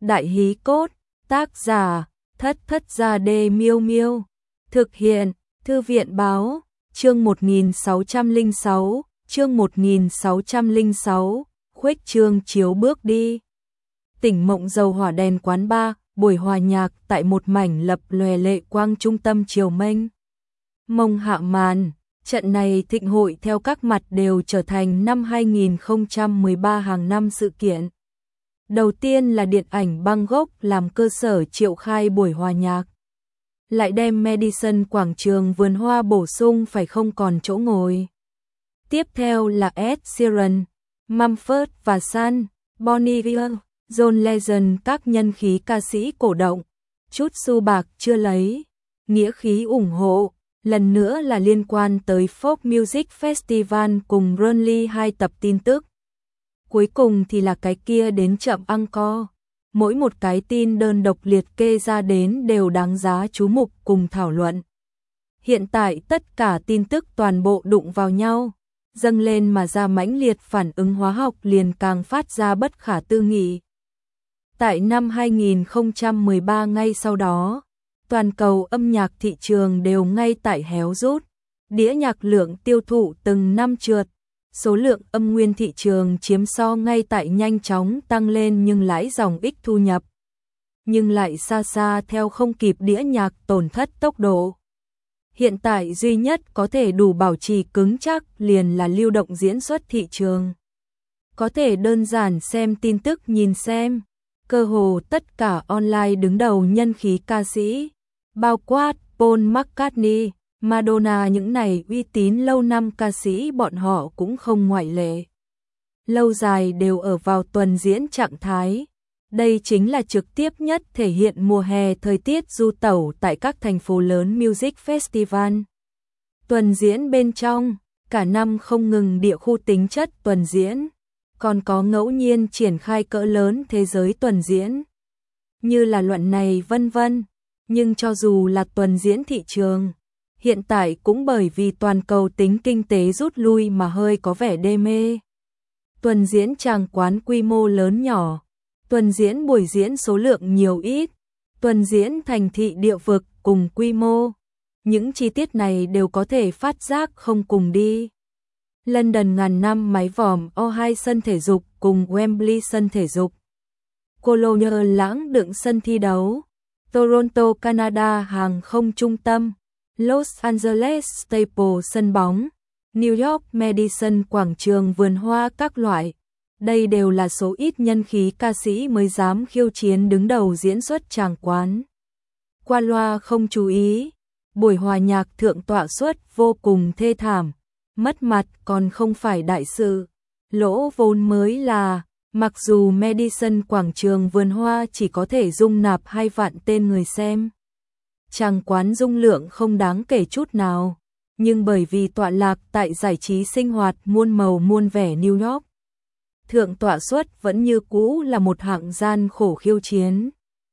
Đại hí cốt, tác giả, Thất Thất Gia Đê Miêu Miêu. Thực hiện, Thư viện báo, chương 1606, chương 1606, khuếch trương chiếu bước đi. Tỉnh Mộng Dầu hỏa đèn quán bar, buổi hòa nhạc tại một mảnh lập lòe lệ quang trung tâm triều mênh mông hạ màn. Trận này thịnh hội theo các mặt đều trở thành năm 2013 hàng năm sự kiện. Đầu tiên là điện ảnh Bangkok làm cơ sở triệu khai buổi hòa nhạc. Lại đem Madison quảng trường vườn hoa bổ sung phải không còn chỗ ngồi. Tiếp theo là Ed Sheeran, Mumford và Son, Bon Iver, John Legend, các nhân khí ca sĩ cổ động. Chút xu bạc chưa lấy, nghĩa khí ủng hộ. Lần nữa là liên quan tới Folk Music Festival cùng Burnley 2 tập tin tức. Cuối cùng thì là cái kia đến chậm encore. Mỗi một cái tin đơn độc liệt kê ra đến đều đáng giá chú mục cùng thảo luận. Hiện tại tất cả tin tức toàn bộ đụng vào nhau, dâng lên mà ra mãnh liệt phản ứng hóa học liền càng phát ra bất khả tư nghị. Tại năm 2013 ngay sau đó, toàn cầu âm nhạc thị trường đều ngay tại héo rút, đĩa nhạc lượng tiêu thụ từng năm trượt, số lượng âm nguyên thị trường chiếm so ngay tại nhanh chóng tăng lên nhưng lãi dòng ít thu nhập, nhưng lại xa xa theo không kịp đĩa nhạc tổn thất tốc độ. Hiện tại duy nhất có thể đủ bảo trì cứng chắc liền là lưu động diễn xuất thị trường. Có thể đơn giản xem tin tức nhìn xem, cơ hồ tất cả online đứng đầu nhân khí ca sĩ, bao quát Paul McCartney, Madonna, những này uy tín lâu năm ca sĩ bọn họ cũng không ngoại lệ. Lâu dài đều ở vào tuần diễn trạng thái. Đây chính là trực tiếp nhất thể hiện mùa hè thời tiết du tẩu tại các thành phố lớn Music Festival. Tuần diễn bên trong, cả năm không ngừng địa khu tính chất tuần diễn, còn có ngẫu nhiên triển khai cỡ lớn thế giới tuần diễn. Như là luận này vân vân. Nhưng cho dù là tuần diễn thị trường, hiện tại cũng bởi vì toàn cầu tính kinh tế rút lui mà hơi có vẻ đê mê. Tuần diễn tràng quán quy mô lớn nhỏ, tuần diễn buổi diễn số lượng nhiều ít, tuần diễn thành thị địa vực cùng quy mô. Những chi tiết này đều có thể phát giác không cùng đi. London ngàn năm mái vòm O2 sân thể dục cùng Wembley sân thể dục. Cologne lãng đựng sân thi đấu. Toronto, Canada hàng không trung tâm, Los Angeles Staples sân bóng, New York Madison quảng trường vườn hoa các loại. Đây đều là số ít nhân khí ca sĩ mới dám khiêu chiến đứng đầu diễn xuất tràng quán. Qua loa không chú ý, buổi hòa nhạc thượng tọa suất vô cùng thê thảm, mất mặt còn không phải đại sự, lỗ vốn mới là. Mặc dù Madison quảng trường vườn hoa chỉ có thể dung nạp 2 vạn tên người xem, tràng quán dung lượng không đáng kể chút nào, nhưng bởi vì tọa lạc tại giải trí sinh hoạt muôn màu muôn vẻ New York, thượng tọa suất vẫn như cũ là một hạng gian khổ khiêu chiến.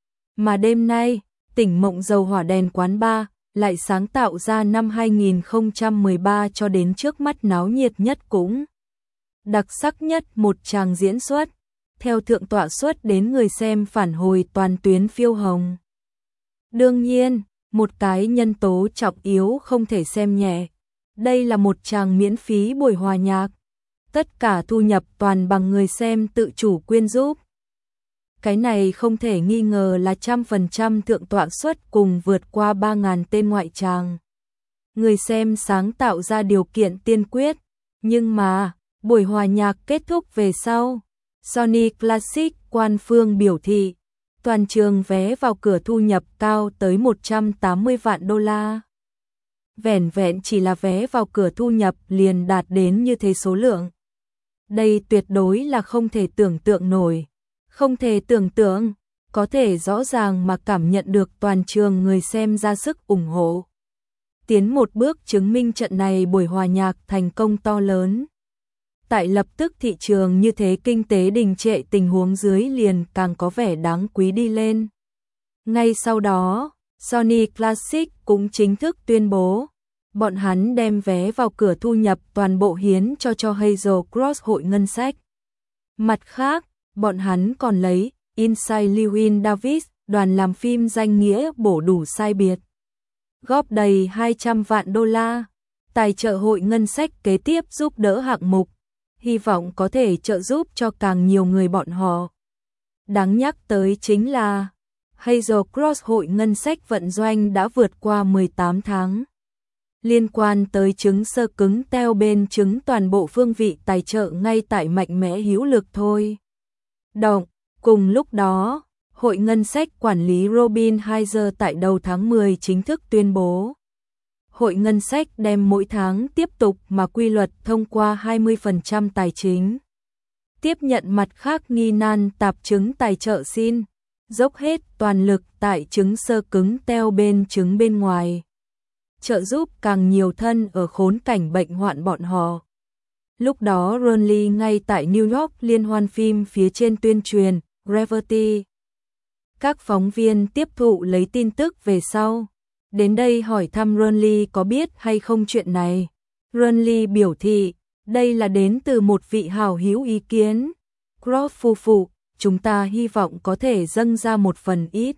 Mà đêm nay, tỉnh Mộng Dầu hỏa đèn quán bar lại sáng tạo ra năm 2013 cho đến trước mắt náo nhiệt nhất cũng đặc sắc nhất một tràng diễn xuất, theo thượng tọa suất đến người xem phản hồi toàn tuyến phiêu hồng. Đương nhiên, một cái nhân tố trọng yếu không thể xem nhẹ, đây là một tràng miễn phí buổi hòa nhạc, tất cả thu nhập toàn bằng người xem tự chủ quyên giúp. Cái này không thể nghi ngờ là 100% thượng tọa suất cùng vượt qua 3.000 tên ngoại tràng. Người xem sáng tạo ra điều kiện tiên quyết, nhưng mà buổi hòa nhạc kết thúc về sau, Sony Classic quan phương biểu thị, toàn trường vé vào cửa thu nhập cao tới 180 vạn đô la. Vẻn vẹn chỉ là vé vào cửa thu nhập liền đạt đến như thế số lượng. Đây tuyệt đối là không thể tưởng tượng nổi, không thể tưởng tượng, có thể rõ ràng mà cảm nhận được toàn trường người xem ra sức ủng hộ. Tiến một bước chứng minh trận này buổi hòa nhạc thành công to lớn. Tại lập tức thị trường như thế kinh tế đình trệ tình huống dưới liền càng có vẻ đáng quý đi lên. Ngay sau đó, Sony Classic cũng chính thức tuyên bố, bọn hắn đem vé vào cửa thu nhập toàn bộ hiến cho Hazel Cross hội ngân sách. Mặt khác, bọn hắn còn lấy Inside Llewyn Davis, đoàn làm phim danh nghĩa bổ đủ sai biệt. Góp đầy 200 vạn đô la. Tài trợ hội ngân sách kế tiếp giúp đỡ hạng mục, hy vọng có thể trợ giúp cho càng nhiều người bọn họ. Đáng nhắc tới chính là Hazel Cross hội ngân sách vận doanh đã vượt qua 18 tháng. Liên quan tới trứng sơ cứng teo bên trứng toàn bộ phương vị tài trợ ngay tại mạnh mẽ hữu lực thôi. Cùng lúc đó, hội ngân sách quản lý Robin Heiser tại đầu tháng 10 chính thức tuyên bố. Hội ngân sách đem mỗi tháng tiếp tục mà quy luật thông qua 20% tài chính. Tiếp nhận mặt khác nghi nan tạp chứng tài trợ xin, dốc hết toàn lực tại trứng sơ cứng teo bên trứng bên ngoài. Trợ giúp càng nhiều thân ở khốn cảnh bệnh hoạn bọn họ. Lúc đó Ronly ngay tại New York liên hoan phim phía trên tuyên truyền, Gravity. Các phóng viên tiếp thụ lấy tin tức về sau. Đến đây hỏi thăm Ronly có biết hay không chuyện này. Ronly biểu thị, đây là đến từ một vị hảo hữu ý kiến. Cross phu phụ, chúng ta hy vọng có thể dâng ra một phần ít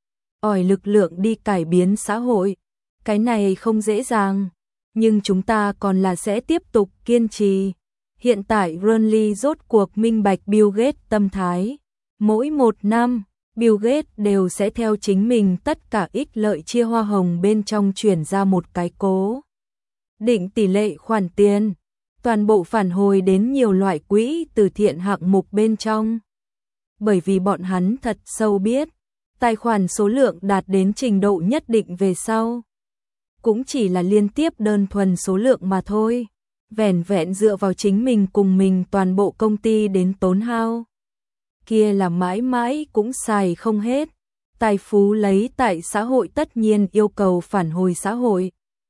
ỏi lực lượng đi cải biến xã hội. Cái này không dễ dàng, nhưng chúng ta còn là sẽ tiếp tục kiên trì. Hiện tại Ronly rốt cuộc minh bạch Bill Gates tâm thái. Mỗi một năm, Bill Gates đều sẽ theo chính mình tất cả ích lợi chia hoa hồng bên trong chuyển ra một cái cố định tỷ lệ khoản tiền, toàn bộ phản hồi đến nhiều loại quỹ từ thiện hạng mục bên trong. Bởi vì bọn hắn thật sâu biết, tài khoản số lượng đạt đến trình độ nhất định về sau, cũng chỉ là liên tiếp đơn thuần số lượng mà thôi, vẻn vẹn dựa vào chính mình cùng mình toàn bộ công ty đến tốn hao. Kia là mãi mãi cũng xài không hết. Tài phú lấy tại xã hội tất nhiên yêu cầu phản hồi xã hội.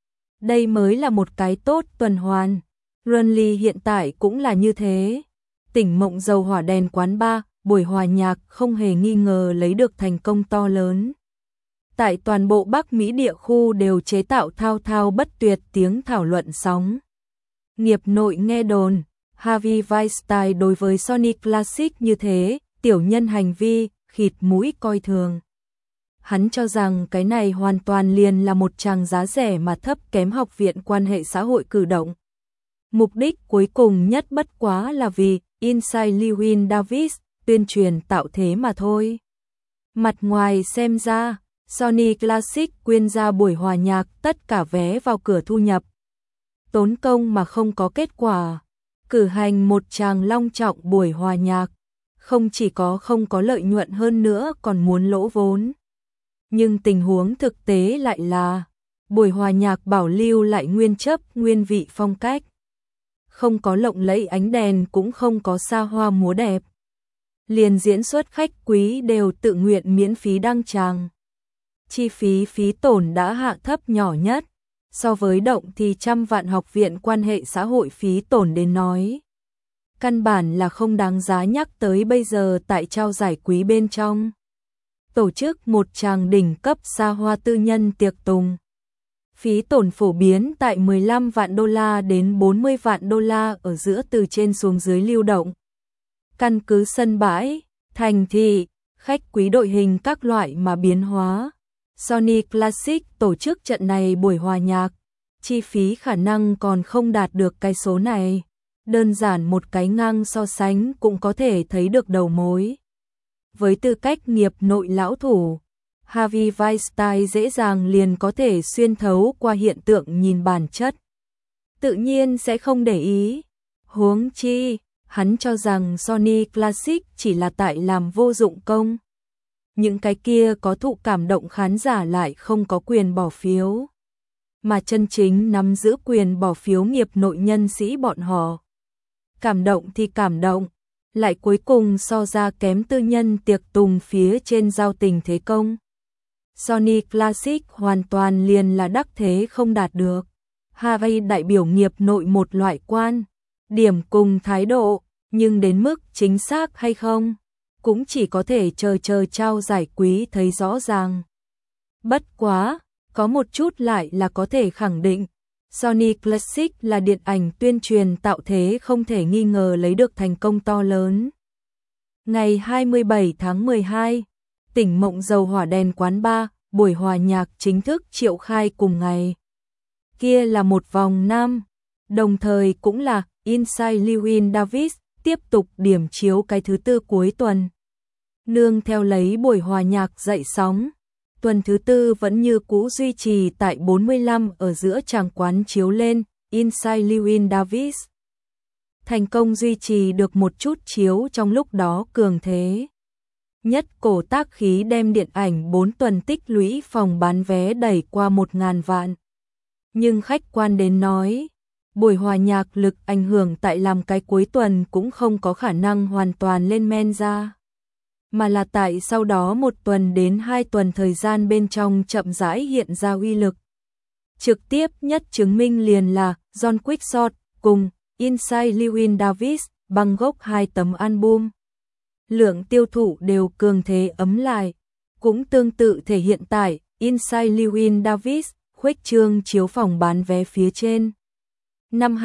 Đây mới là một cái tốt tuần hoàn. Ronly hiện tại cũng là như thế. Tỉnh Mộng Dầu Hỏa Đèn quán bar, buổi hòa nhạc không hề nghi ngờ lấy được thành công to lớn. Tại toàn bộ Bắc Mỹ địa khu đều chế tạo thao thao bất tuyệt tiếng thảo luận sóng. Nghiệp nội nghe đồn, Harvey Weinstein đối với Sony Classic như thế, tiểu nhân hành vi, khịt mũi coi thường. Hắn cho rằng cái này hoàn toàn liền là một tràng giá rẻ mà thấp kém học viện quan hệ xã hội cử động. Mục đích cuối cùng nhất bất quá là vì Inside Llewyn Davis tuyên truyền tạo thế mà thôi. Mặt ngoài xem ra, Sony Classic quyên ra buổi hòa nhạc tất cả vé vào cửa thu nhập. Tốn công mà không có kết quả. Cử hành một tràng long trọng buổi hòa nhạc, không chỉ có không có lợi nhuận hơn nữa còn muốn lỗ vốn. Nhưng tình huống thực tế lại là, buổi hòa nhạc bảo lưu lại nguyên chất nguyên vị phong cách. Không có lộng lẫy ánh đèn cũng không có xa hoa múa đẹp. Liền diễn xuất khách quý đều tự nguyện miễn phí đăng tràng. Chi phí phí tổn đã hạ thấp nhỏ nhất. So với động thì trăm vạn học viện quan hệ xã hội phí tổn đến nói. Căn bản là không đáng giá nhắc tới bây giờ tại trao giải quý bên trong. Tổ chức một tràng đỉnh cấp xa hoa tư nhân tiệc tùng. Phí tổn phổ biến tại 15 vạn đô la đến 40 vạn đô la ở giữa từ trên xuống dưới lưu động. Căn cứ sân bãi, thành thị, khách quý đội hình các loại mà biến hóa. Sony Classic tổ chức trận này buổi hòa nhạc, chi phí khả năng còn không đạt được cái số này. Đơn giản một cái ngang so sánh cũng có thể thấy được đầu mối. Với tư cách nghiệp nội lão thủ, Harvey Weinstein dễ dàng liền có thể xuyên thấu qua hiện tượng nhìn bản chất. Tự nhiên sẽ không để ý. Huống chi, hắn cho rằng Sony Classic chỉ là tại làm vô dụng công. Những cái kia có thụ cảm động khán giả lại không có quyền bỏ phiếu. Mà chân chính nắm giữ quyền bỏ phiếu nghiệp nội nhân sĩ bọn họ. Cảm động thì cảm động, lại cuối cùng so ra kém tư nhân tiệc tùng phía trên giao tình thế công. Sony Classic hoàn toàn liền là đắc thế không đạt được. Harvey đại biểu nghiệp nội một loại quan, điểm cùng thái độ, nhưng đến mức chính xác hay không, cũng chỉ có thể chờ trao giải quý thấy rõ ràng. Bất quá, có một chút lại là có thể khẳng định, Sony Classic là điện ảnh tuyên truyền tạo thế không thể nghi ngờ lấy được thành công to lớn. Ngày 27 tháng 12, tỉnh Mộng Dầu hỏa đèn quán bar, buổi hòa nhạc chính thức triệu khai cùng ngày. Kia là một vòng năm, đồng thời cũng là Inside Llewyn Davis tiếp tục điểm chiếu cái thứ tư cuối tuần. Nương theo lấy buổi hòa nhạc dậy sóng, tuần thứ tư vẫn như cũ duy trì tại 45 ở giữa tràng quán chiếu lên, Inside Llewyn Davis. Thành công duy trì được một chút chiếu trong lúc đó cường thế. Nhất cổ tác khí đem điện ảnh 4 tuần tích lũy phòng bán vé đẩy qua 1.000 vạn. Nhưng khách quan đến nói, buổi hòa nhạc lực ảnh hưởng tại làm cái cuối tuần cũng không có khả năng hoàn toàn lên men ra. Mà là tại sau đó 1 tuần đến 2 tuần thời gian bên trong chậm rãi hiện ra uy lực. Trực tiếp nhất chứng minh liền là John Quickshot cùng Inside Llewyn Davis băng gốc 2 tấm album. Lượng tiêu thụ đều cường thế ấm lại, cũng tương tự thể hiện tại Inside Llewyn Davis khuếch trương chiếu phòng bán vé phía trên. Năm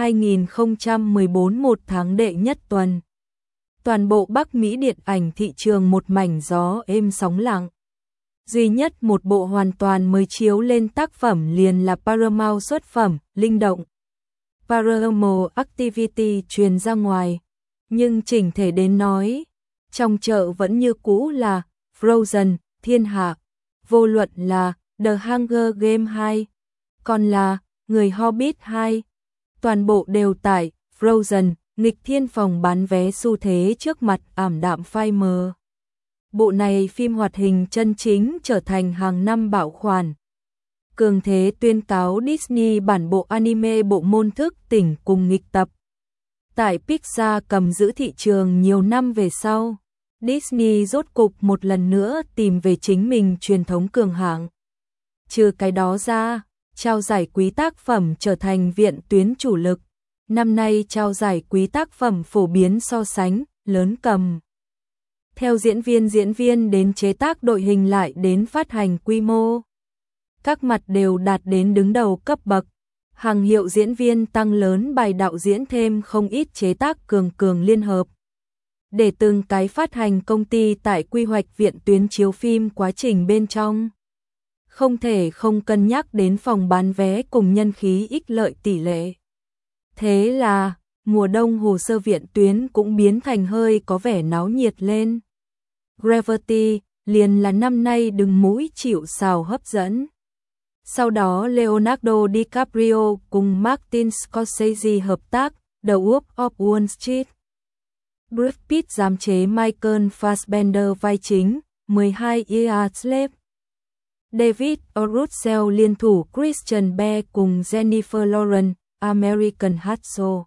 2014 1 tháng đệ nhất tuần, toàn bộ Bắc Mỹ điện ảnh thị trường một mảnh gió êm sóng lặng. Duy nhất một bộ hoàn toàn mới chiếu lên tác phẩm liền là Paramount xuất phẩm Linh Động, Paranormal Activity truyền ra ngoài, nhưng chỉnh thể đến nói, trong chợ vẫn như cũ là Frozen, Thiên Hạ, vô luận là The Hunger Game 2, còn là Người Hobbit 2, toàn bộ đều tại Frozen, nghịch thiên phòng bán vé xu thế trước mặt ảm đạm phai mờ. Bộ này phim hoạt hình chân chính trở thành hàng năm bảo khoản. Cường thế tuyên cáo Disney bản bộ anime bộ môn thức tỉnh cùng nghịch tập. Tại Pixar cầm giữ thị trường nhiều năm về sau, Disney rốt cục một lần nữa tìm về chính mình truyền thống cường hạng. Trừ cái đó ra, trao giải quý tác phẩm trở thành viện tuyến chủ lực. Năm nay trao giải quý tác phẩm phổ biến so sánh, lớn cầm. Theo diễn viên đến chế tác đội hình lại đến phát hành quy mô. Các mặt đều đạt đến đứng đầu cấp bậc. Hàng hiệu diễn viên tăng lớn bài đạo diễn thêm không ít chế tác cường liên hợp. Để từng cái phát hành công ty tại quy hoạch viện tuyến chiếu phim quá trình bên trong. Không thể không cân nhắc đến phòng bán vé cùng nhân khí ích lợi tỷ lệ. Thế là, mùa đông hồ sơ viện tuyến cũng biến thành hơi có vẻ náo nhiệt lên. Gravity liền là năm nay đứng mũi chịu sào hấp dẫn. Sau đó Leonardo DiCaprio cùng Martin Scorsese hợp tác The Wolf of Wall Street. Brad Pitt giám chế Michael Fassbender vai chính 12 Years Slave. David O. Russell liên thủ Christian Bale cùng Jennifer Lawrence American Hustle.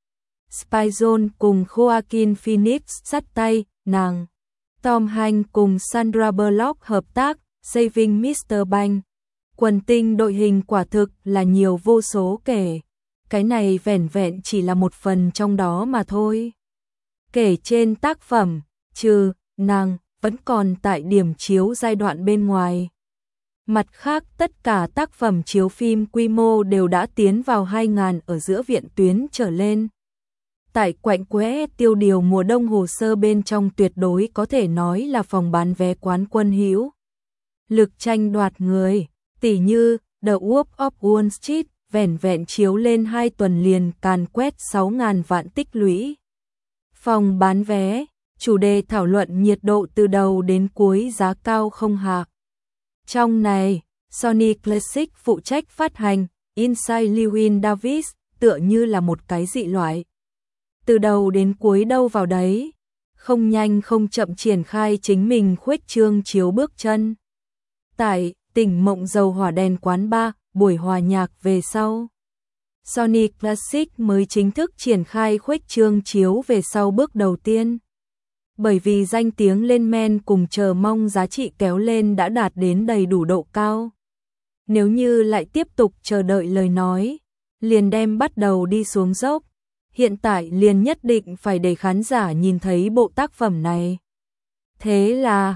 Spy Zone cùng Joaquin Phoenix sắt tay, nàng. Tom Hanks cùng Sandra Bullock hợp tác Saving Mr. Banks. Quần tinh đội hình quả thực là nhiều vô số kể. Cái này vẻn vẹn chỉ là một phần trong đó mà thôi. Kể trên tác phẩm, trừ nàng vẫn còn tại điểm chiếu giai đoạn bên ngoài. Mặt khác tất cả tác phẩm chiếu phim quy mô đều đã tiến vào 2.000 ở giữa viện tuyến trở lên. Tại quạnh quẽ tiêu điều mùa đông hồ sơ bên trong tuyệt đối có thể nói là phòng bán vé quán quân hữu lực tranh đoạt người, tỉ như The Wolf of Wall Street vẻn vẹn chiếu lên 2 tuần liền càn quét 6.000 vạn tích lũy. Phòng bán vé, chủ đề thảo luận nhiệt độ từ đầu đến cuối giá cao không hạ. Trong này, Sony Classic phụ trách phát hành, Inside Llewyn Davis tựa như là một cái dị loại. Từ đầu đến cuối đâu vào đấy, không nhanh không chậm triển khai chính mình khuếch trương chiếu bước chân. Tại tỉnh Mộng Dầu hỏa đèn quán bar, buổi hòa nhạc về sau. Sony Classic mới chính thức triển khai khuếch trương chiếu về sau bước đầu tiên. Bởi vì danh tiếng lên men cùng chờ mong giá trị kéo lên đã đạt đến đầy đủ độ cao. Nếu như lại tiếp tục chờ đợi lời nói, liền đem bắt đầu đi xuống dốc. Hiện tại liền nhất định phải để khán giả nhìn thấy bộ tác phẩm này. Thế là,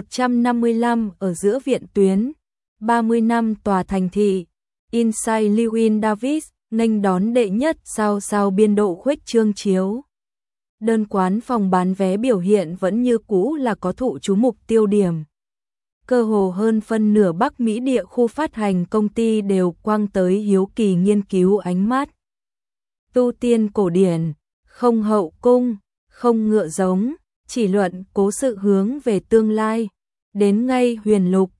155 ở giữa viện tuyến, 30 năm tòa thành thị, Inside Llewyn Davis nghênh đón đệ nhất sao biên độ khuếch trương chiếu. Đơn quán phòng bán vé biểu hiện vẫn như cũ là có thụ chú mục tiêu điểm. Cơ hồ hơn phân nửa Bắc Mỹ địa khu phát hành công ty đều quang tới hiếu kỳ nghiên cứu ánh mắt. Tu tiên cổ điển, không hậu cung, không ngựa giống, chỉ luận cố sự hướng về tương lai. Đến ngay Huyền Lục,